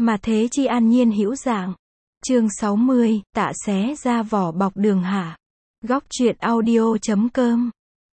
Mà thế chi an nhiên hữu dạng. Chương 60, tạ xé ra vỏ bọc đường hạ. Góc truyện audio.com.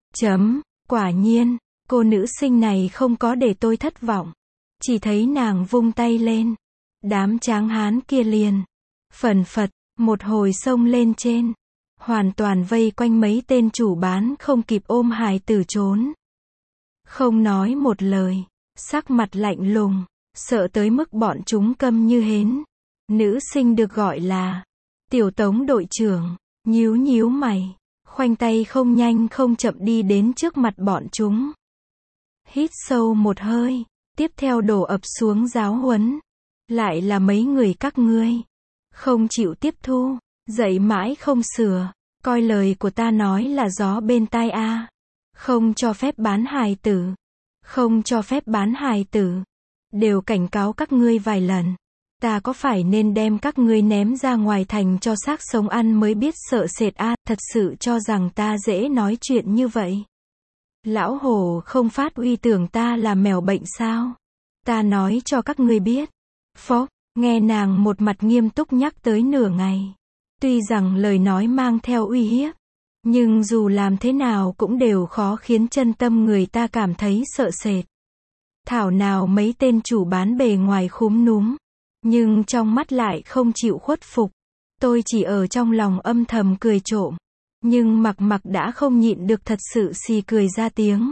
Quả nhiên, cô nữ sinh này không có để tôi thất vọng. Chỉ thấy nàng vung tay lên. Đám tráng hán kia liền phần phật, một hồi xông lên trên. Hoàn toàn vây quanh mấy tên chủ bán không kịp ôm hài tử trốn. Không nói một lời, sắc mặt lạnh lùng, sợ tới mức bọn chúng câm như hến. Nữ sinh được gọi là Tiểu Tống đội trưởng, nhíu nhíu mày, khoanh tay không nhanh không chậm đi đến trước mặt bọn chúng. Hít sâu một hơi, tiếp theo đổ ập xuống giáo huấn. Lại là mấy người các ngươi, không chịu tiếp thu, dạy mãi không sửa, coi lời của ta nói là gió bên tai a. Không cho phép bán hài tử, không cho phép bán hài tử. Đều cảnh cáo các ngươi vài lần. Ta có phải nên đem các ngươi ném ra ngoài thành cho xác sống ăn mới biết sợ sệt a? Thật sự cho rằng ta dễ nói chuyện như vậy? Lão Hồ không phát uy tưởng ta là mèo bệnh sao? Ta nói cho các ngươi biết. Phó, nghe nàng một mặt nghiêm túc nhắc tới nửa ngày. Tuy rằng lời nói mang theo uy hiếp, nhưng dù làm thế nào cũng đều khó khiến chân tâm người ta cảm thấy sợ sệt. Thảo nào mấy tên chủ bán bề ngoài khúm núm, nhưng trong mắt lại không chịu khuất phục. Tôi chỉ ở trong lòng âm thầm cười trộm, nhưng Mặc đã không nhịn được thật sự xì cười ra tiếng.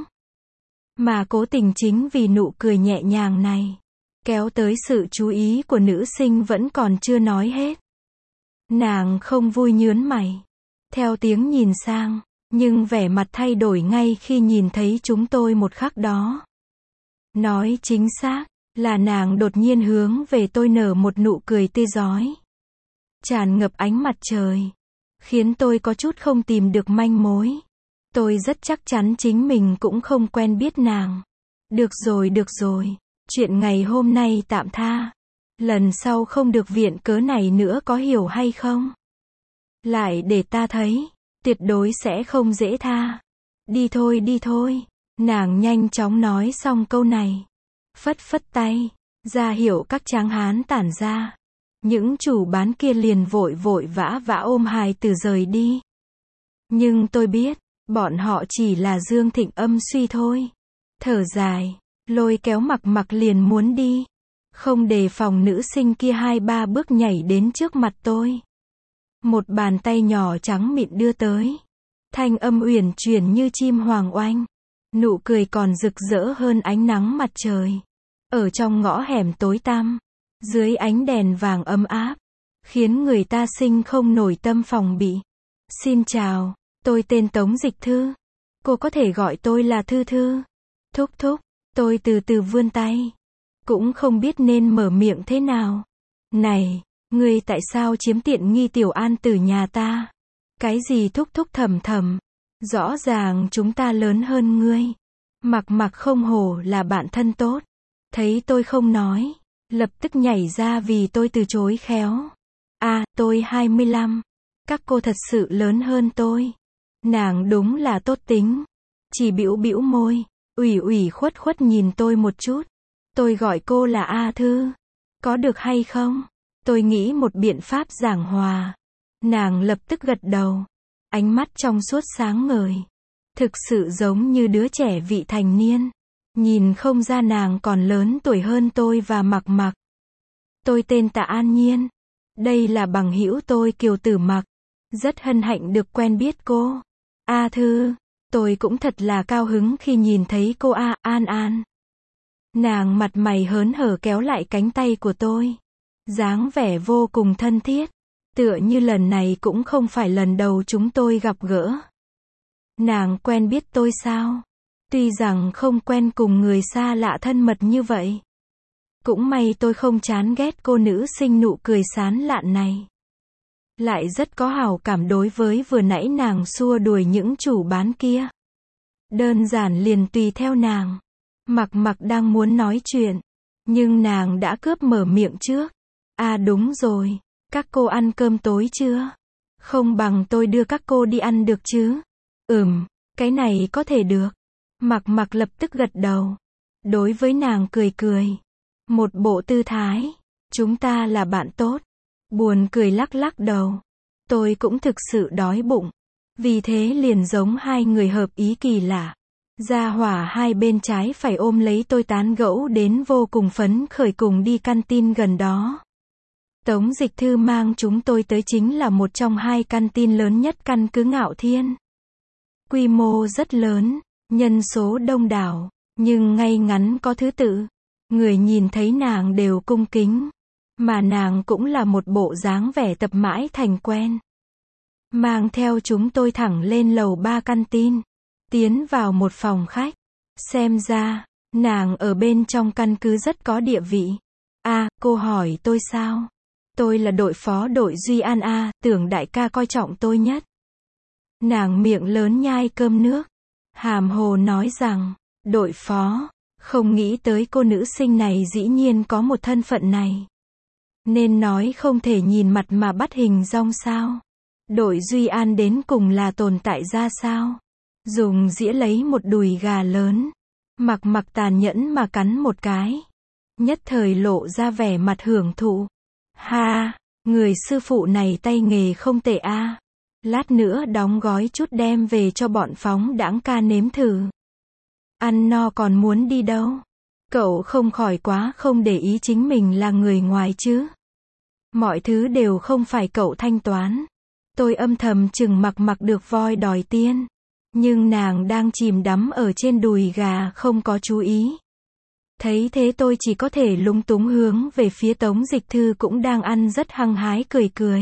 Mà cố tình chính vì nụ cười nhẹ nhàng này, kéo tới sự chú ý của nữ sinh vẫn còn chưa nói hết. Nàng không vui nhớn mày, theo tiếng nhìn sang, nhưng vẻ mặt thay đổi ngay khi nhìn thấy chúng tôi một khắc đó. Nói chính xác, là nàng đột nhiên hướng về tôi nở một nụ cười tươi rói, tràn ngập ánh mặt trời, khiến tôi có chút không tìm được manh mối. Tôi rất chắc chắn chính mình cũng không quen biết nàng. Được rồi, chuyện ngày hôm nay tạm tha. Lần sau không được viện cớ này nữa có hiểu hay không? Lại để ta thấy, tuyệt đối sẽ không dễ tha. Đi thôi. Nàng nhanh chóng nói xong câu này, phất tay, ra hiệu các tráng hán tản ra. Những chủ bán kia liền vội vã ôm hài tử rời đi. Nhưng tôi biết, bọn họ chỉ là Dương Thịnh âm suy thôi. Thở dài, lôi kéo Mặc liền muốn đi. Không đề phòng nữ sinh kia 2-3 bước nhảy đến trước mặt tôi. Một bàn tay nhỏ trắng mịn đưa tới. Thanh âm uyển chuyển như chim hoàng oanh. Nụ cười còn rực rỡ hơn ánh nắng mặt trời. Ở trong ngõ hẻm tối tăm, dưới ánh đèn vàng ấm áp, khiến người ta sinh không nổi tâm phòng bị. Xin chào, tôi tên Tống Dịch Thư. Cô có thể gọi tôi là Thư. Thúc, tôi từ từ vươn tay. Cũng không biết nên mở miệng thế nào. Này, ngươi tại sao chiếm tiện nghi Tiểu An từ nhà ta? Cái gì thúc thầm. Rõ ràng chúng ta lớn hơn ngươi. Mặc không hổ là bạn thân tốt. Thấy tôi không nói, lập tức nhảy ra vì tôi từ chối khéo. Tôi 25. Các cô thật sự lớn hơn tôi. Nàng đúng là tốt tính. Chỉ bĩu môi, ủy khuất nhìn tôi một chút. Tôi gọi cô là A Thư. Có được hay không? Tôi nghĩ một biện pháp giảng hòa. Nàng lập tức gật đầu. Ánh mắt trong suốt sáng ngời. Thực sự giống như đứa trẻ vị thành niên. Nhìn không ra nàng còn lớn tuổi hơn tôi và Mặc. Tôi tên Tạ An Nhiên. Đây là bằng hữu tôi Kiều Tử Mặc. Rất hân hạnh được quen biết cô. A Thư, tôi cũng thật là cao hứng khi nhìn thấy cô An. Nàng mặt mày hớn hở kéo lại cánh tay của tôi. Dáng vẻ vô cùng thân thiết. Tựa như lần này cũng không phải lần đầu chúng tôi gặp gỡ. Nàng quen biết tôi sao? Tuy rằng không quen cùng người xa lạ thân mật như vậy. Cũng may tôi không chán ghét cô nữ sinh nụ cười sán lạn này. Lại rất có hảo cảm đối với vừa nãy nàng xua đuổi những chủ bán kia. Đơn giản liền tùy theo nàng. Mặc đang muốn nói chuyện, nhưng nàng đã cướp mở miệng trước. Đúng rồi, các cô ăn cơm tối chưa? Không bằng tôi đưa các cô đi ăn được chứ? Cái này có thể được. Mặc lập tức gật đầu. Đối với nàng cười. Một bộ tư thái Chúng ta là bạn tốt. Buồn cười lắc lắc đầu. Tôi cũng thực sự đói bụng. Vì thế liền giống hai người hợp ý kỳ lạ. Gia hỏa hai bên trái phải ôm lấy tôi tán gẫu đến vô cùng phấn khởi cùng đi canteen gần đó. Tống Dịch Thư mang chúng tôi tới chính là một trong hai canteen lớn nhất căn cứ Ngạo Thiên. Quy mô rất lớn, nhân số đông đảo, nhưng ngay ngắn có thứ tự. Người nhìn thấy nàng đều cung kính, mà nàng cũng là một bộ dáng vẻ tập mãi thành quen. Mang theo chúng tôi thẳng lên lầu 3 canteen, tiến vào một phòng khách. Xem ra, nàng ở bên trong căn cứ rất có địa vị. Cô hỏi tôi sao? Tôi là đội phó đội Duy An tưởng đại ca coi trọng tôi nhất. Nàng miệng lớn nhai cơm nước, hàm hồ nói rằng, đội phó, không nghĩ tới cô nữ sinh này dĩ nhiên có một thân phận này. Nên nói không thể nhìn mặt mà bắt hình dong sao? Đội Duy An đến cùng là tồn tại ra sao? Dùng dĩa lấy một đùi gà lớn, mặc tàn nhẫn mà cắn một cái. Nhất thời lộ ra vẻ mặt hưởng thụ. Người sư phụ này tay nghề không tệ Lát nữa đóng gói chút đem về cho bọn phóng đãng ca nếm thử. Ăn no còn muốn đi đâu? Cậu không khỏi quá không để ý chính mình là người ngoài chứ? Mọi thứ đều không phải cậu thanh toán. Tôi âm thầm chừng mặc được voi đòi tiên. Nhưng nàng đang chìm đắm ở trên đùi gà không có chú ý. Thấy thế tôi chỉ có thể lúng túng hướng về phía Tống Dịch Thư cũng đang ăn rất hăng hái cười.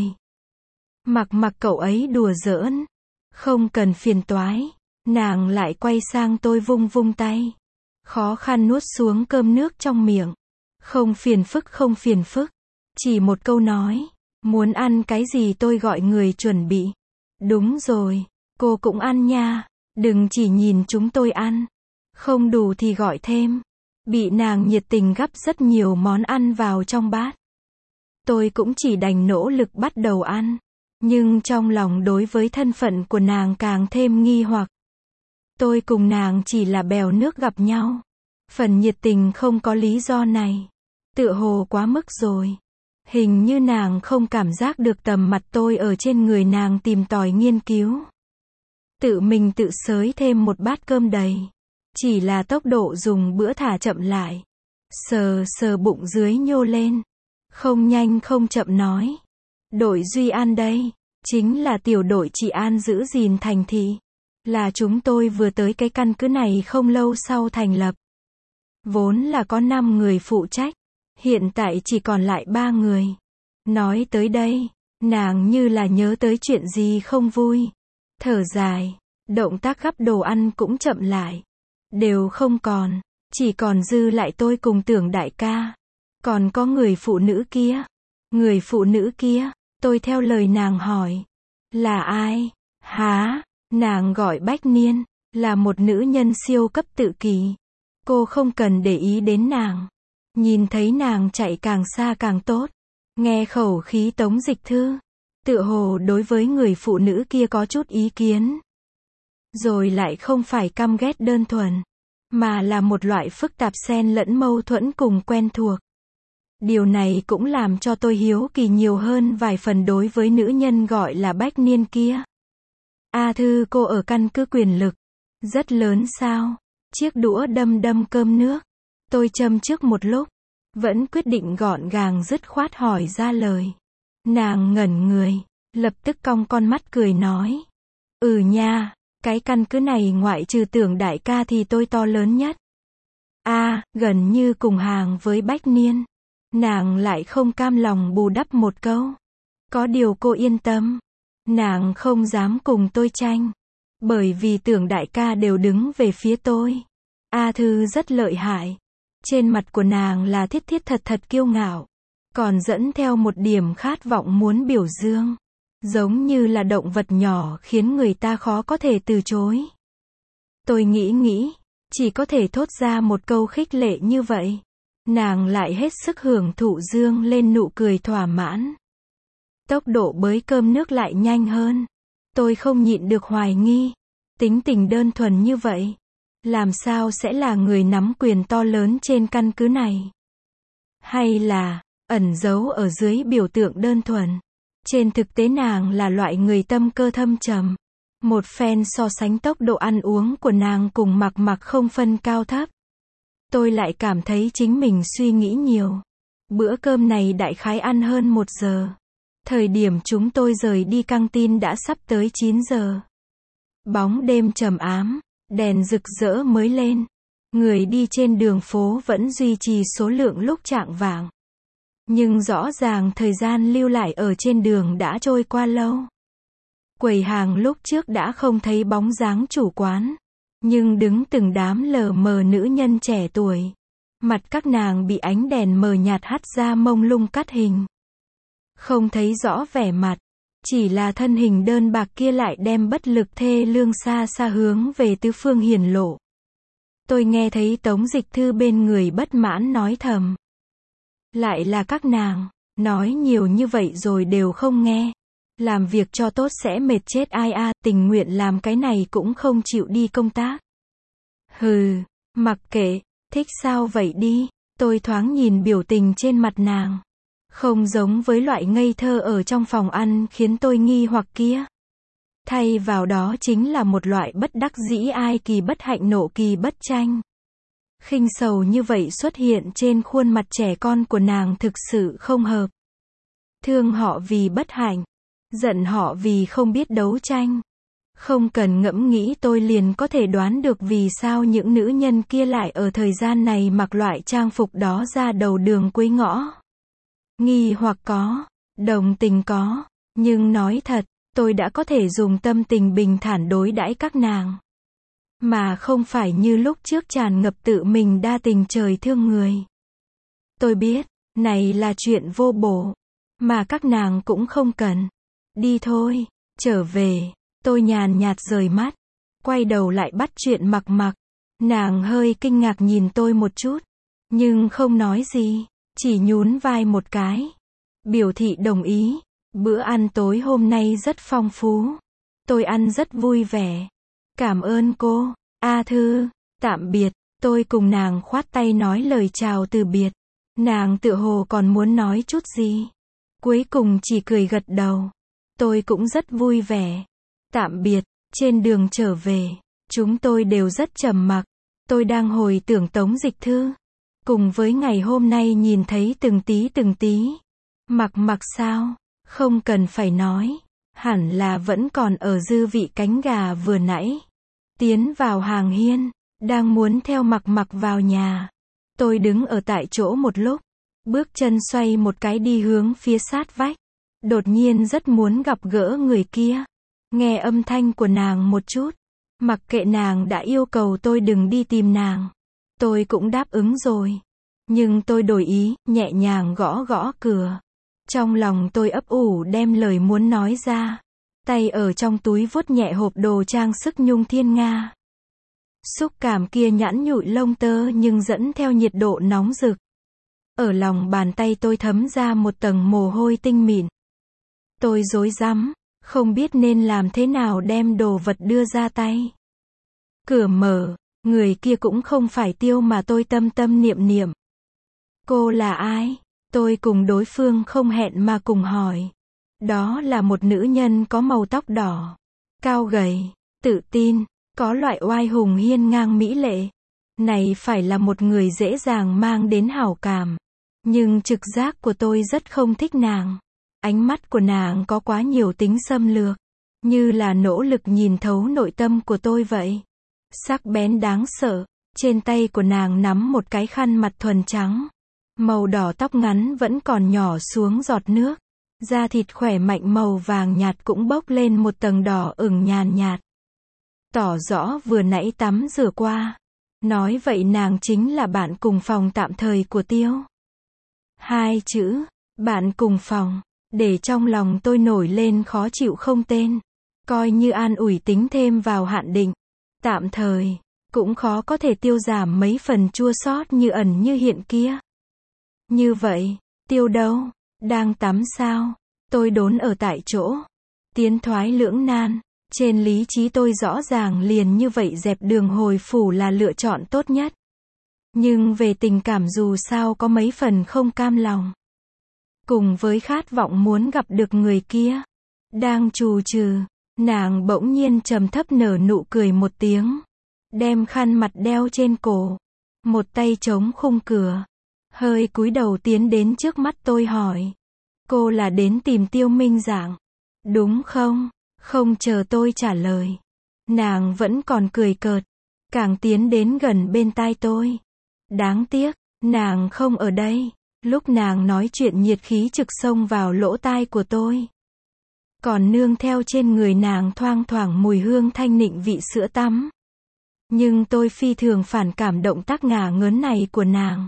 Mặc cậu ấy đùa giỡn. Không cần phiền toái. Nàng lại quay sang tôi vung tay. Khó khăn nuốt xuống cơm nước trong miệng. Không phiền phức. Chỉ một câu nói. Muốn ăn cái gì tôi gọi người chuẩn bị. Đúng rồi. Cô cũng ăn nha. Đừng chỉ nhìn chúng tôi ăn. Không đủ thì gọi thêm. Bị nàng nhiệt tình gắp rất nhiều món ăn vào trong bát. Tôi cũng chỉ đành nỗ lực bắt đầu ăn. Nhưng trong lòng đối với thân phận của nàng càng thêm nghi hoặc. Tôi cùng nàng chỉ là bèo nước gặp nhau. Phần nhiệt tình không có lý do này. Tựa hồ quá mức rồi. Hình như nàng không cảm giác được tầm mặt tôi ở trên người nàng tìm tòi nghiên cứu. Tự mình tự xới thêm một bát cơm đầy. Chỉ là tốc độ dùng bữa thả chậm lại. Sờ bụng dưới nhô lên. Không nhanh không chậm nói. Đội Duy An đây. Chính là tiểu đội trị an giữ gìn thành thị. Là chúng tôi vừa tới cái căn cứ này không lâu sau thành lập. Vốn là có 5 người phụ trách. Hiện tại chỉ còn lại 3 người. Nói tới đây, nàng như là nhớ tới chuyện gì không vui. Thở dài, động tác gắp đồ ăn cũng chậm lại. Đều không còn, chỉ còn dư lại tôi cùng Tưởng đại ca. Còn có người phụ nữ kia. Người phụ nữ kia, tôi theo lời nàng hỏi. Là ai? Nàng gọi Bách Niên, là một nữ nhân siêu cấp tự kỷ. Cô không cần để ý đến nàng. Nhìn thấy nàng chạy càng xa càng tốt. Nghe khẩu khí Tống Dịch Thư, tựa hồ đối với người phụ nữ kia có chút ý kiến. Rồi lại không phải căm ghét đơn thuần, mà là một loại phức tạp xen lẫn mâu thuẫn cùng quen thuộc. Điều này cũng làm cho tôi hiếu kỳ nhiều hơn vài phần đối với nữ nhân gọi là Bách Niên kia. Thư cô ở căn cứ quyền lực rất lớn sao? Chiếc đũa đâm cơm nước. Tôi châm trước một lúc, vẫn quyết định gọn gàng dứt khoát hỏi ra lời. Nàng ngẩn người, lập tức cong con mắt cười nói. Nha, cái căn cứ này ngoại trừ Tưởng đại ca thì tôi to lớn nhất. Gần như cùng hàng với Bách Niên. Nàng lại không cam lòng bù đắp một câu. Có điều cô yên tâm. Nàng không dám cùng tôi tranh. Bởi vì Tưởng đại ca đều đứng về phía tôi. Thư rất lợi hại. Trên mặt của nàng là thiết thật kiêu ngạo. Còn dẫn theo một điểm khát vọng muốn biểu dương. Giống như là động vật nhỏ khiến người ta khó có thể từ chối. Tôi nghĩ, chỉ có thể thốt ra một câu khích lệ như vậy. Nàng lại hết sức hưởng thụ dương lên nụ cười thỏa mãn. Tốc độ bới cơm nước lại nhanh hơn. Tôi không nhịn được hoài nghi. Tính tình đơn thuần như vậy. Làm sao sẽ là người nắm quyền to lớn trên căn cứ này? Hay là, ẩn giấu ở dưới biểu tượng đơn thuần. Trên thực tế nàng là loại người tâm cơ thâm trầm. Một phen so sánh tốc độ ăn uống của nàng cùng Mặc Mặc không phân cao thấp. Tôi lại cảm thấy chính mình suy nghĩ nhiều. Bữa cơm này đại khái ăn hơn 1 giờ. Thời điểm chúng tôi rời đi căng tin đã sắp tới 9 giờ. Bóng đêm trầm ám, đèn rực rỡ mới lên. Người đi trên đường phố vẫn duy trì số lượng lúc chạng vạng. Nhưng rõ ràng thời gian lưu lại ở trên đường đã trôi qua lâu. Quầy hàng lúc trước đã không thấy bóng dáng chủ quán. Nhưng đứng từng đám lờ mờ nữ nhân trẻ tuổi. Mặt các nàng bị ánh đèn mờ nhạt hắt ra mông lung cắt hình. Không thấy rõ vẻ mặt. Chỉ là thân hình đơn bạc kia lại đem bất lực thê lương xa xa hướng về tứ phương hiển lộ. Tôi nghe thấy Tống Dịch Thư bên người bất mãn nói thầm. Lại là các nàng, nói nhiều như vậy rồi đều không nghe. Làm việc cho tốt sẽ mệt chết ai a, tình nguyện làm cái này cũng không chịu đi công tác. Hừ, mặc kệ, thích sao vậy đi. Tôi thoáng nhìn biểu tình trên mặt nàng. Không giống với loại ngây thơ ở trong phòng ăn khiến tôi nghi hoặc kia. Thay vào đó chính là một loại bất đắc dĩ ai kỳ bất hạnh nộ kỳ bất tranh. Khinh sầu như vậy xuất hiện trên khuôn mặt trẻ con của nàng thực sự không hợp. Thương họ vì bất hạnh. Giận họ vì không biết đấu tranh. Không cần ngẫm nghĩ tôi liền có thể đoán được vì sao những nữ nhân kia lại ở thời gian này mặc loại trang phục đó ra đầu đường cuối ngõ. Nghi hoặc có, đồng tình có, nhưng nói thật, tôi đã có thể dùng tâm tình bình thản đối đãi các nàng. Mà không phải như lúc trước tràn ngập tự mình đa tình trời thương người. Tôi biết, này là chuyện vô bổ, mà các nàng cũng không cần. Đi thôi, trở về, tôi nhàn nhạt rời mắt, quay đầu lại bắt chuyện Mặc Mặc. Nàng hơi kinh ngạc nhìn tôi một chút, nhưng không nói gì, chỉ nhún vai một cái, biểu thị đồng ý. Bữa ăn tối hôm nay rất phong phú, tôi ăn rất vui vẻ. Cảm ơn cô, A Thư, tạm biệt. Tôi cùng nàng khoát tay nói lời chào từ biệt. Nàng tựa hồ còn muốn nói chút gì, cuối cùng chỉ cười gật đầu. Tôi cũng rất vui vẻ. Tạm biệt. Trên đường trở về, chúng tôi đều rất trầm mặc. Tôi đang hồi tưởng Tống Dịch Thư, cùng với ngày hôm nay nhìn thấy từng tí. Mặc Mặc sao? Không cần phải nói, hẳn là vẫn còn ở dư vị cánh gà vừa nãy. Tiến vào hàng hiên, đang muốn theo Mặc Mặc vào nhà. Tôi đứng ở tại chỗ một lúc, bước chân xoay một cái đi hướng phía sát vách. Đột nhiên rất muốn gặp gỡ người kia, nghe âm thanh của nàng một chút. Mặc kệ nàng đã yêu cầu tôi đừng đi tìm nàng, tôi cũng đáp ứng rồi. Nhưng tôi đổi ý, nhẹ nhàng gõ gõ cửa. Trong lòng tôi ấp ủ đem lời muốn nói ra. Tay ở trong túi vuốt nhẹ hộp đồ trang sức nhung thiên nga. Xúc cảm kia nhẵn nhụi lông tơ nhưng dẫn theo nhiệt độ nóng rực. Ở lòng bàn tay tôi thấm ra một tầng mồ hôi tinh mịn. Tôi rối rắm, không biết nên làm thế nào đem đồ vật đưa ra tay. Cửa mở, người kia cũng không phải Tiêu mà tôi tâm tâm niệm niệm. Cô là ai? Tôi cùng đối phương không hẹn mà cùng hỏi. Đó là một nữ nhân có màu tóc đỏ, cao gầy, tự tin, có loại oai hùng hiên ngang mỹ lệ. Này phải là một người dễ dàng mang đến hảo cảm. Nhưng trực giác của tôi rất không thích nàng. Ánh mắt của nàng có quá nhiều tính xâm lược, như là nỗ lực nhìn thấu nội tâm của tôi vậy. Sắc bén đáng sợ. Trên tay của nàng nắm một cái khăn mặt thuần trắng. Màu đỏ tóc ngắn vẫn còn nhỏ xuống giọt nước. Da thịt khỏe mạnh màu vàng nhạt cũng bốc lên một tầng đỏ ửng nhàn nhạt. Tỏ rõ vừa nãy tắm rửa qua. Nói vậy nàng chính là bạn cùng phòng tạm thời của Tiêu. 2 chữ, bạn cùng phòng, để trong lòng tôi nổi lên khó chịu không tên. Coi như an ủi tính thêm vào hạn định. Tạm thời, cũng khó có thể tiêu giảm mấy phần chua xót như ẩn như hiện kia. Như vậy, Tiêu đâu? Đang tắm sao? Tôi đốn ở tại chỗ. Tiến thoái lưỡng nan. Trên lý trí tôi rõ ràng liền như vậy dẹp đường hồi phủ là lựa chọn tốt nhất. Nhưng về tình cảm dù sao có mấy phần không cam lòng. cùng với khát vọng muốn gặp được người kia. Đang trù trừ, nàng bỗng nhiên trầm thấp nở nụ cười một tiếng, đem khăn mặt đeo trên cổ, một tay chống khung cửa, hơi cúi đầu tiến đến trước mắt tôi hỏi, cô là đến tìm Tiêu Minh Dạng, đúng không? Không chờ tôi trả lời, nàng vẫn còn cười cợt, càng tiến đến gần bên tai tôi. Đáng tiếc, nàng không ở đây. Lúc nàng nói chuyện nhiệt khí trực xông vào lỗ tai của tôi. Còn nương theo trên người nàng thoang thoảng mùi hương thanh nịnh vị sữa tắm. Nhưng tôi phi thường phản cảm động tác ngả ngớn này của nàng.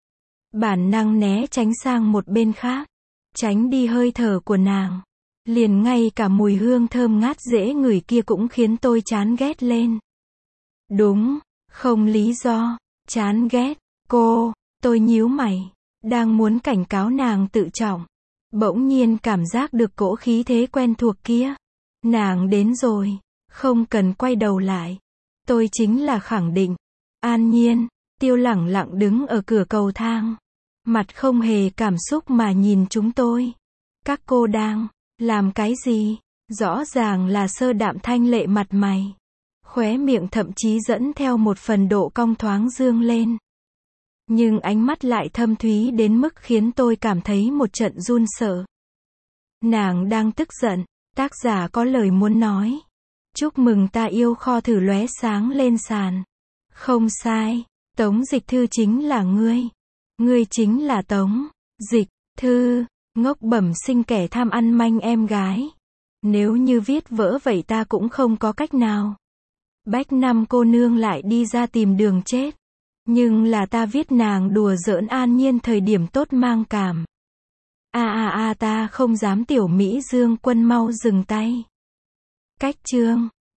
Bản năng né tránh sang một bên khác, tránh đi hơi thở của nàng. Liền ngay cả mùi hương thơm ngát dễ ngửi kia cũng khiến tôi chán ghét lên. Đúng, không lý do, chán ghét, tôi nhíu mày, đang muốn cảnh cáo nàng tự trọng. Bỗng nhiên cảm giác được cỗ khí thế quen thuộc kia. Nàng đến rồi, không cần quay đầu lại. Tôi chính là khẳng định. An Nhiên, Tiêu lẳng lặng đứng ở cửa cầu thang. Mặt không hề cảm xúc mà nhìn chúng tôi. Các cô đang làm cái gì? Rõ ràng là sơ đạm thanh lệ mặt mày. Khóe miệng thậm chí dẫn theo một phần độ cong thoáng dương lên. Nhưng ánh mắt lại thâm thúy đến mức khiến tôi cảm thấy một trận run sợ. Nàng đang tức giận, tác giả có lời muốn nói. Chúc mừng ta yêu kho thử lóe sáng lên sàn. Không sai, Tống Dịch Thư chính là ngươi. Ngươi chính là Tống Dịch Thư, ngốc bẩm sinh kẻ tham ăn manh em gái. Nếu như viết vỡ vậy ta cũng không có cách nào. Bách Năm cô nương lại đi ra tìm đường chết. Nhưng là ta viết nàng đùa giỡn An Nhiên thời điểm tốt mang cảm. Ta không dám. Tiểu Mỹ Dương Quân mau dừng tay. Cách chương